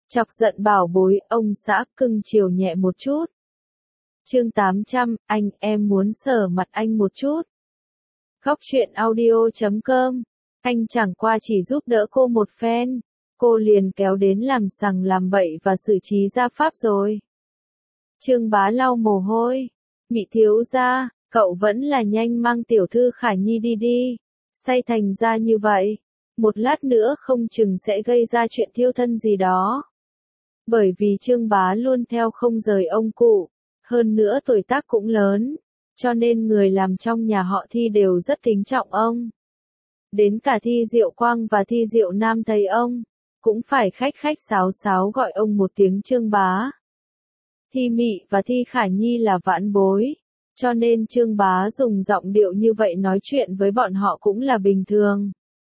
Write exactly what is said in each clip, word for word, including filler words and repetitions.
Chọc giận bảo bối, ông xã cưng chiều nhẹ một chút. Chương tám trăm, anh, em muốn sờ mặt anh một chút. Góc truyện audio chấm com. Anh chẳng qua chỉ giúp đỡ cô một phen, cô liền kéo đến làm sằng làm bậy và xử trí gia pháp rồi. Trương Bá lau mồ hôi. Mị thiếu gia, cậu vẫn là nhanh mang tiểu thư Khả Nhi đi đi. Say thành ra như vậy, một lát nữa không chừng sẽ gây ra chuyện thiêu thân gì đó. Bởi vì Trương Bá luôn theo không rời ông cụ, hơn nữa tuổi tác cũng lớn, cho nên người làm trong nhà họ Thi đều rất kính trọng ông. Đến cả Thi Diệu Quang và Thi Diệu Nam thấy ông, cũng phải khách khách sáo sáo gọi ông một tiếng Trương Bá. Thi Mị và Thi Khả Nhi là vãn bối, cho nên Trương Bá dùng giọng điệu như vậy nói chuyện với bọn họ cũng là bình thường.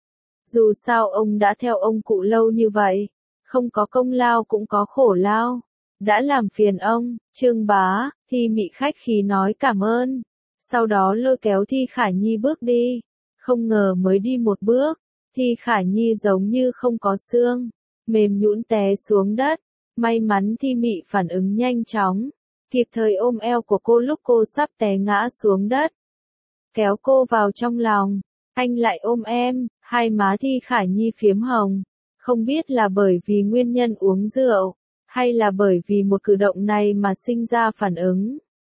Dù sao ông đã theo ông cụ lâu như vậy, không có công lao cũng có khổ lao. Đã làm phiền ông, Trương Bá, Thi Mị khách khí nói cảm ơn. Sau đó lôi kéo Thi Khả Nhi bước đi. Không ngờ mới đi một bước, Thi Khả Nhi giống như không có xương, mềm nhũn té xuống đất. May mắn Thi Mị phản ứng nhanh chóng, kịp thời ôm eo của cô lúc cô sắp té ngã xuống đất. Kéo cô vào trong lòng, anh lại ôm em, hai má Thi Khả Nhi phiếm hồng. Không biết là bởi vì nguyên nhân uống rượu, hay là bởi vì một cử động này mà sinh ra phản ứng.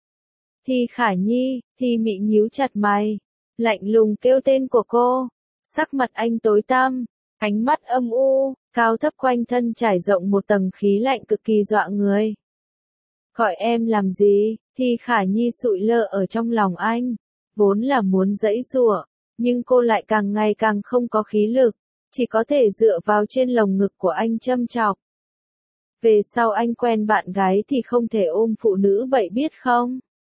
Thi Khả Nhi, Thi Mị nhíu chặt mày, lạnh lùng kêu tên của cô. Sắc mặt anh tối tăm, ánh mắt âm u, cao thấp quanh thân trải rộng một tầng khí lạnh cực kỳ dọa người. Gọi em làm gì? Thi Khả Nhi sụi lơ ở trong lòng anh, vốn là muốn giãy giụa, nhưng cô lại càng ngày càng không có khí lực, chỉ có thể dựa vào trên lồng ngực của anh châm chọc. Về sau anh quen bạn gái thì không thể ôm phụ nữ bậy biết không?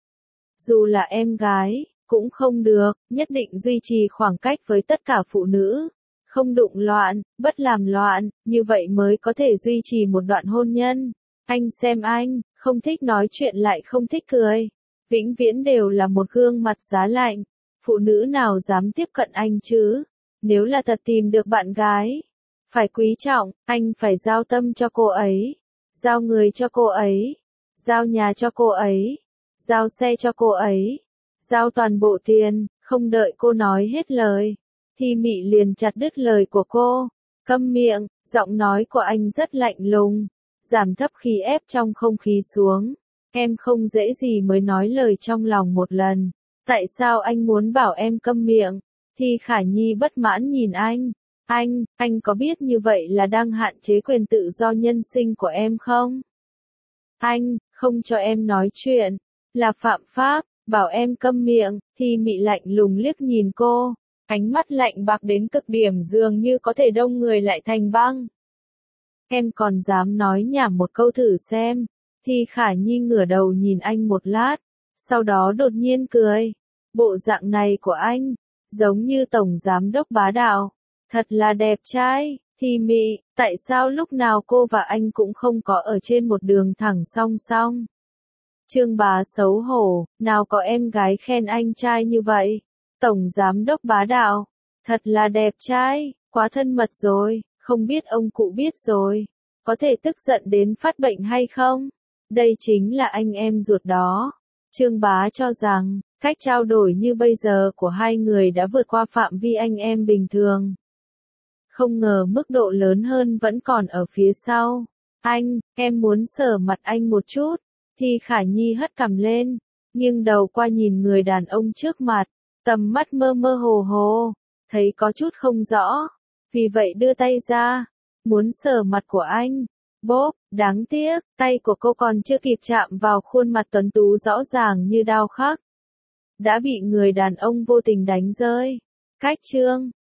Dù là em gái, cũng không được, nhất định duy trì khoảng cách với tất cả phụ nữ. Không đụng loạn, bất làm loạn, như vậy mới có thể duy trì một đoạn hôn nhân. Anh xem anh, không thích nói chuyện lại không thích cười. Vĩnh viễn đều là một gương mặt giá lạnh. Phụ nữ nào dám tiếp cận anh chứ? Nếu là thật tìm được bạn gái, phải quý trọng, anh phải giao tâm cho cô ấy, giao người cho cô ấy, giao nhà cho cô ấy, giao xe cho cô ấy, giao toàn bộ tiền. Không đợi cô nói hết lời, Thi Mị liền chặt đứt lời của cô. Câm miệng, giọng nói của anh rất lạnh lùng, giảm thấp khí ép trong không khí xuống. Em không dễ gì mới nói lời trong lòng một lần, tại sao anh muốn bảo em câm miệng? Thi Khả Nhi bất mãn nhìn anh. Anh, anh có biết như vậy là đang hạn chế quyền tự do nhân sinh của em không? Anh, không cho em nói chuyện, là phạm pháp, bảo em câm miệng. Thi Mị lạnh lùng liếc nhìn cô, ánh mắt lạnh bạc đến cực điểm dường như có thể đông người lại thành băng. Em còn dám nói nhảm một câu thử xem. Thi Khả Nhi ngửa đầu nhìn anh một lát, sau đó đột nhiên cười. Bộ dạng này của anh, giống như tổng giám đốc bá đạo, thật là đẹp trai. Thi Mị, tại sao lúc nào cô và anh cũng không có ở trên một đường thẳng song song? Trương Bá xấu hổ, nào có em gái khen anh trai như vậy. Tổng giám đốc bá đạo, thật là đẹp trai, quá thân mật rồi, không biết ông cụ biết rồi, có thể tức giận đến phát bệnh hay không? Đây chính là anh em ruột đó. Trương Bá cho rằng, cách trao đổi như bây giờ của hai người đã vượt qua phạm vi anh em bình thường. Không ngờ mức độ lớn hơn vẫn còn ở phía sau. Anh, em muốn sờ mặt anh một chút. Thi Khả Nhi hất cằm lên, nghiêng đầu qua nhìn người đàn ông trước mặt, tầm mắt mơ mơ hồ hồ, thấy có chút không rõ, vì vậy đưa tay ra, muốn sờ mặt của anh. Bốp, đáng tiếc, tay của cô còn chưa kịp chạm vào khuôn mặt tuấn tú rõ ràng như đao khắc, đã bị người đàn ông vô tình đánh rơi. Cách chương